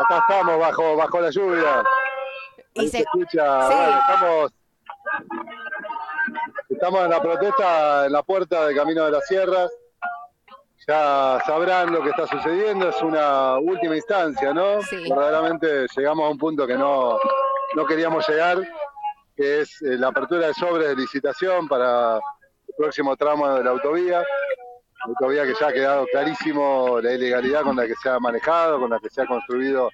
Acá estamos bajo la lluvia. Ahí se escucha. Sí. Bueno, estamos en la protesta en la puerta del Camino de las Sierras. Ya sabrán lo que está sucediendo, es una última instancia, ¿no? Sí. Verdaderamente llegamos a un punto que no queríamos llegar, que es la apertura de sobres de licitación para el próximo tramo de la autovía que ya ha quedado clarísimo la ilegalidad con la que se ha manejado, con la que se ha construido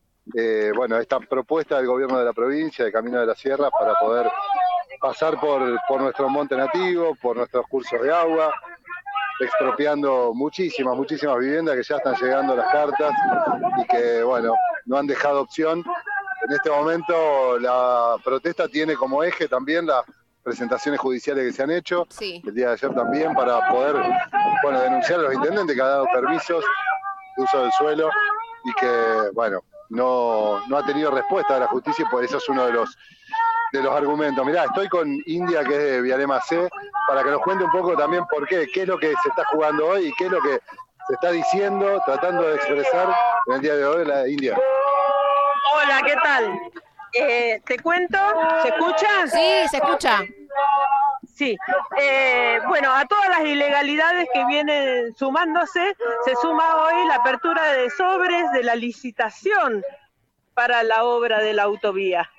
esta propuesta del gobierno de la provincia de Camino de las Sierras para poder pasar por nuestro monte nativo, por nuestros cursos de agua, expropiando muchísimas viviendas que ya están llegando las cartas y que, no han dejado opción. En este momento la protesta tiene como eje también las presentaciones judiciales que se han hecho, sí. El día de ayer también, para poder denunciar a los intendentes que han dado permisos de uso del suelo y que, no ha tenido respuesta de la justicia, y por eso es uno de los argumentos. Mirá, estoy con India, que es de Vialema C, para que nos cuente un poco también por qué es lo que se está jugando hoy y qué es lo que se está diciendo, tratando de expresar en el día de hoy la India. Hola, ¿qué tal? Te cuento, ¿se escucha? Sí, se escucha. Sí, a todas las ilegalidades que vienen sumándose, se suma hoy la apertura de sobres de la licitación para la obra de la autovía.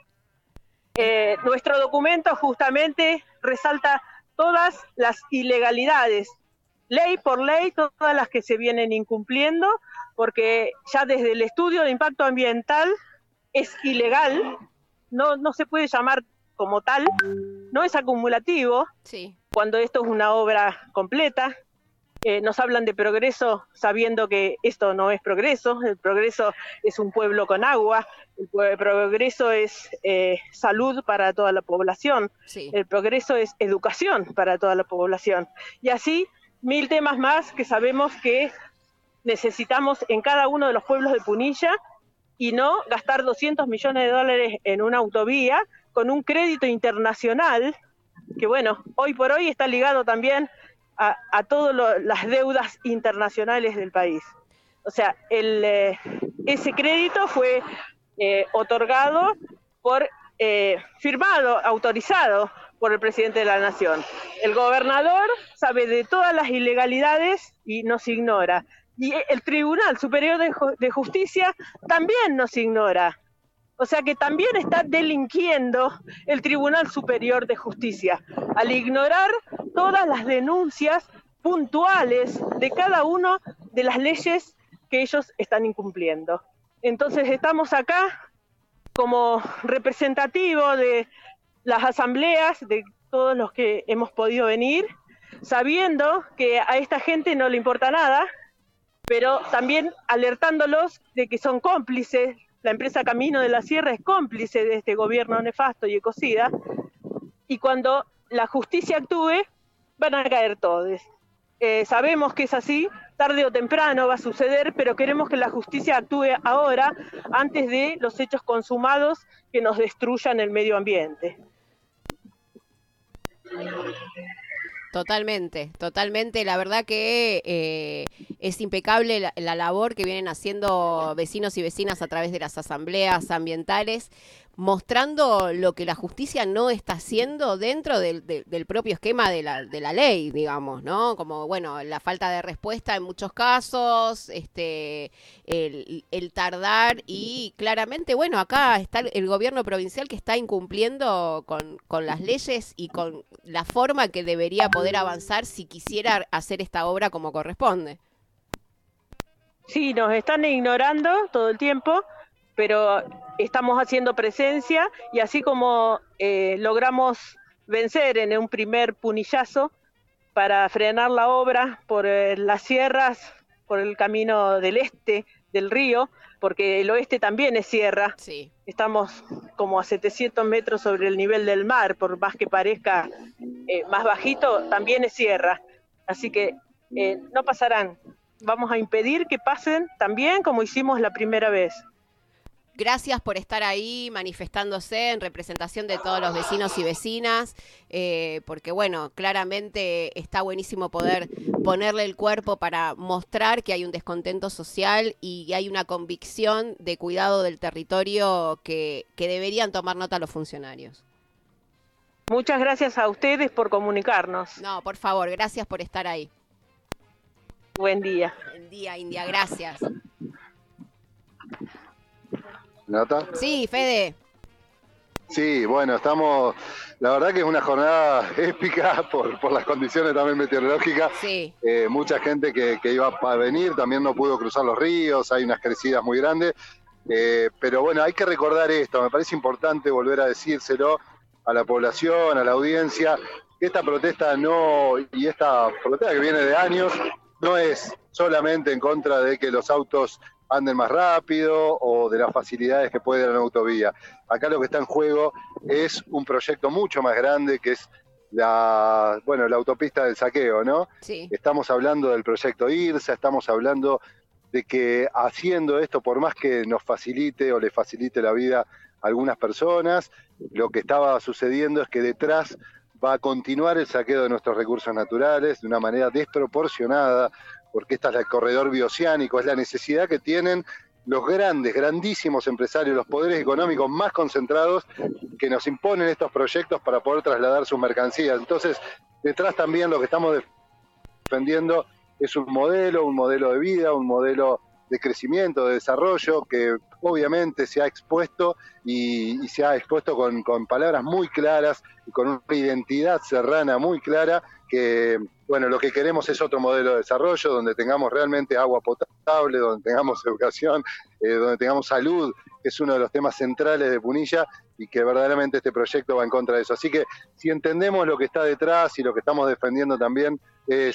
Nuestro documento justamente resalta todas las ilegalidades, ley por ley, todas las que se vienen incumpliendo, porque ya desde el estudio de impacto ambiental es ilegal, no se puede llamar como tal, no es acumulativo, sí. Cuando esto es una obra completa. Nos hablan de progreso sabiendo que esto no es progreso. El progreso es un pueblo con agua, el progreso es salud para toda la población, sí. El progreso es educación para toda la población, y así 1000 temas más que sabemos que necesitamos en cada uno de los pueblos de Punilla, y no gastar $200 millones en una autovía con un crédito internacional que, hoy por hoy está ligado también a todas las deudas internacionales del país. O sea, ese crédito fue otorgado firmado, autorizado por el presidente de la Nación. El gobernador sabe de todas las ilegalidades y nos ignora. Y el Tribunal Superior de Justicia también nos ignora. O sea que también está delinquiendo el Tribunal Superior de Justicia al ignorar todas las denuncias puntuales de cada una de las leyes que ellos están incumpliendo. Entonces estamos acá como representativo de las asambleas, de todos los que hemos podido venir, sabiendo que a esta gente no le importa nada, pero también alertándolos de que son cómplices. La empresa Camino de la Sierra es cómplice de este gobierno nefasto y ecocida, y cuando la justicia actúe, van a caer todos. Sabemos que es así, tarde o temprano va a suceder, pero queremos que la justicia actúe ahora, antes de los hechos consumados que nos destruyan el medio ambiente. Totalmente. La verdad que es impecable la labor que vienen haciendo vecinos y vecinas a través de las asambleas ambientales, mostrando lo que la justicia no está haciendo dentro del propio esquema de la ley, digamos, ¿no? Como, la falta de respuesta en muchos casos, el tardar, y claramente, acá está el gobierno provincial que está incumpliendo con las leyes y con la forma que debería poder avanzar si quisiera hacer esta obra como corresponde. Sí, nos están ignorando todo el tiempo, pero estamos haciendo presencia, y así como logramos vencer en un primer punillazo para frenar la obra por las sierras, por el camino del este del río, porque el oeste también es sierra. Sí. Estamos como a 700 metros sobre el nivel del mar, por más que parezca más bajito, también es sierra. Así que no pasarán. Vamos a impedir que pasen también como hicimos la primera vez. gracias por estar ahí manifestándose en representación de todos los vecinos y vecinas, porque bueno, claramente está buenísimo poder ponerle el cuerpo para mostrar que hay un descontento social y hay una convicción de cuidado del territorio que deberían tomar nota los funcionarios. Muchas gracias a ustedes por comunicarnos. No, por favor, gracias por estar ahí. Buen día. Buen día, India, gracias. ¿Nata? Sí, Fede. Sí, bueno, la verdad que es una jornada épica por las condiciones también meteorológicas. Sí. Mucha gente que iba a venir también no pudo cruzar los ríos, hay unas crecidas muy grandes. Pero bueno, hay que recordar esto, me parece importante volver a decírselo a la población, a la audiencia, que esta protesta y esta protesta que viene de años, no es solamente en contra de que los autos anden más rápido o de las facilidades que puede dar una autovía. Acá lo que está en juego es un proyecto mucho más grande que es la autopista del Saqueo, ¿no? Sí. Estamos hablando del proyecto IRSA, estamos hablando de que haciendo esto, por más que nos facilite o le facilite la vida a algunas personas, lo que estaba sucediendo es que detrás va a continuar el saqueo de nuestros recursos naturales de una manera desproporcionada, porque esta es el corredor bioceánico, es la necesidad que tienen los grandísimos empresarios, los poderes económicos más concentrados que nos imponen estos proyectos para poder trasladar sus mercancías. Entonces, detrás también lo que estamos defendiendo es un modelo de vida, un modelo de crecimiento, de desarrollo, que obviamente se ha expuesto y se ha expuesto con palabras muy claras y con una identidad serrana muy clara, que bueno, lo que queremos es otro modelo de desarrollo, donde tengamos realmente agua potable, donde tengamos educación, donde tengamos salud, que es uno de los temas centrales de Punilla, y que verdaderamente este proyecto va en contra de eso. Así que si entendemos lo que está detrás y lo que estamos defendiendo también es,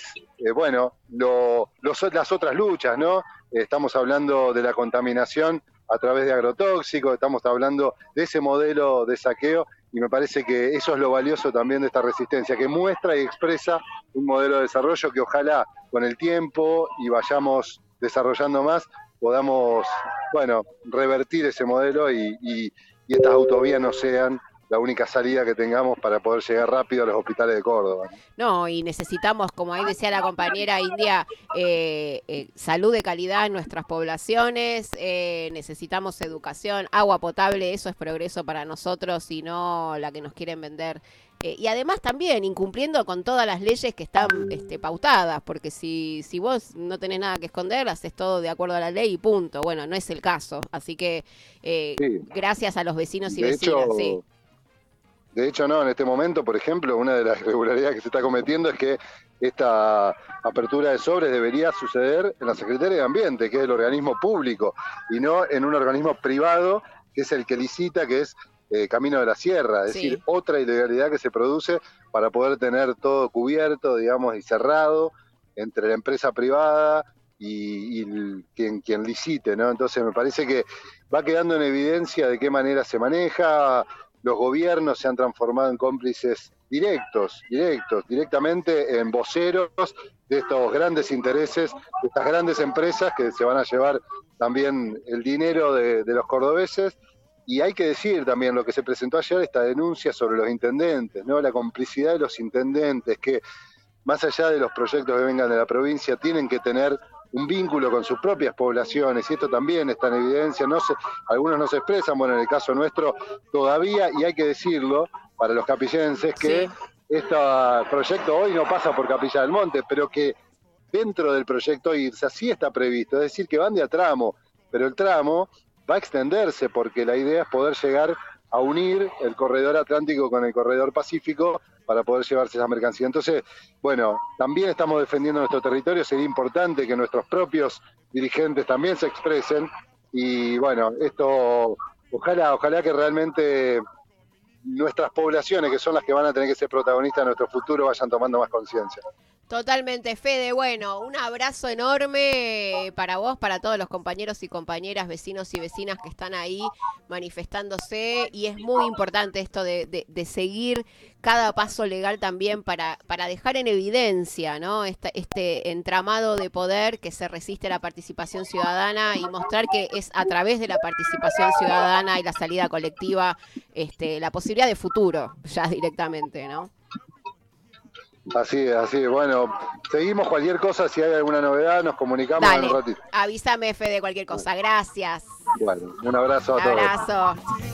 las otras luchas, ¿no? Estamos hablando de la contaminación a través de agrotóxicos, estamos hablando de ese modelo de saqueo, y me parece que eso es lo valioso también de esta resistencia, que muestra y expresa un modelo de desarrollo que ojalá con el tiempo y vayamos desarrollando más, podamos, revertir ese modelo y estas autovías no sean la única salida que tengamos para poder llegar rápido a los hospitales de Córdoba. No, y necesitamos, como ahí decía la compañera India, salud de calidad en nuestras poblaciones, necesitamos educación, agua potable, eso es progreso para nosotros y no la que nos quieren vender. Y además también incumpliendo con todas las leyes que están pautadas, porque si vos no tenés nada que esconder, haces todo de acuerdo a la ley y punto. Bueno, no es el caso, así que sí. Gracias a los vecinos y vecinas. Sí. De hecho, no, en este momento, por ejemplo, una de las irregularidades que se está cometiendo es que esta apertura de sobres debería suceder en la Secretaría de Ambiente, que es el organismo público, y no en un organismo privado, que es el que licita, que es Camino de la Sierra, es decir, otra ilegalidad que se produce para poder tener todo cubierto, digamos, y cerrado entre la empresa privada y quien licite, ¿no? Entonces me parece que va quedando en evidencia de qué manera se maneja. Los gobiernos se han transformado en cómplices directamente en voceros de estos grandes intereses, de estas grandes empresas que se van a llevar también el dinero de los cordobeses. Y hay que decir también lo que se presentó ayer, esta denuncia sobre los intendentes, ¿no? La complicidad de los intendentes, que más allá de los proyectos que vengan de la provincia, tienen que tener un vínculo con sus propias poblaciones, y esto también está en evidencia. Algunos no se expresan, bueno, en el caso nuestro todavía, y hay que decirlo para los capillenses, que este proyecto hoy no pasa por Capilla del Monte, pero que dentro del proyecto IRSA sí está previsto, es decir, que van de a tramo, pero el tramo va a extenderse, porque la idea es poder llegar a unir el corredor atlántico con el corredor pacífico para poder llevarse esa mercancía. Entonces, bueno, también estamos defendiendo nuestro territorio, sería importante que nuestros propios dirigentes también se expresen, y bueno, esto, ojalá que realmente nuestras poblaciones, que son las que van a tener que ser protagonistas de nuestro futuro, vayan tomando más conciencia. Totalmente, Fede. Bueno, un abrazo enorme para vos, para todos los compañeros y compañeras, vecinos y vecinas que están ahí manifestándose. Y es muy importante esto de seguir cada paso legal también para dejar en evidencia, ¿no? Este entramado de poder que se resiste a la participación ciudadana y mostrar que es a través de la participación ciudadana y la salida colectiva la posibilidad de futuro, ya directamente, ¿no? Así es. Bueno, seguimos cualquier cosa, si hay alguna novedad, nos comunicamos en Dale, un ratito. avísame, Fede, cualquier cosa. Gracias. Bueno, un abrazo a Un todos. abrazo.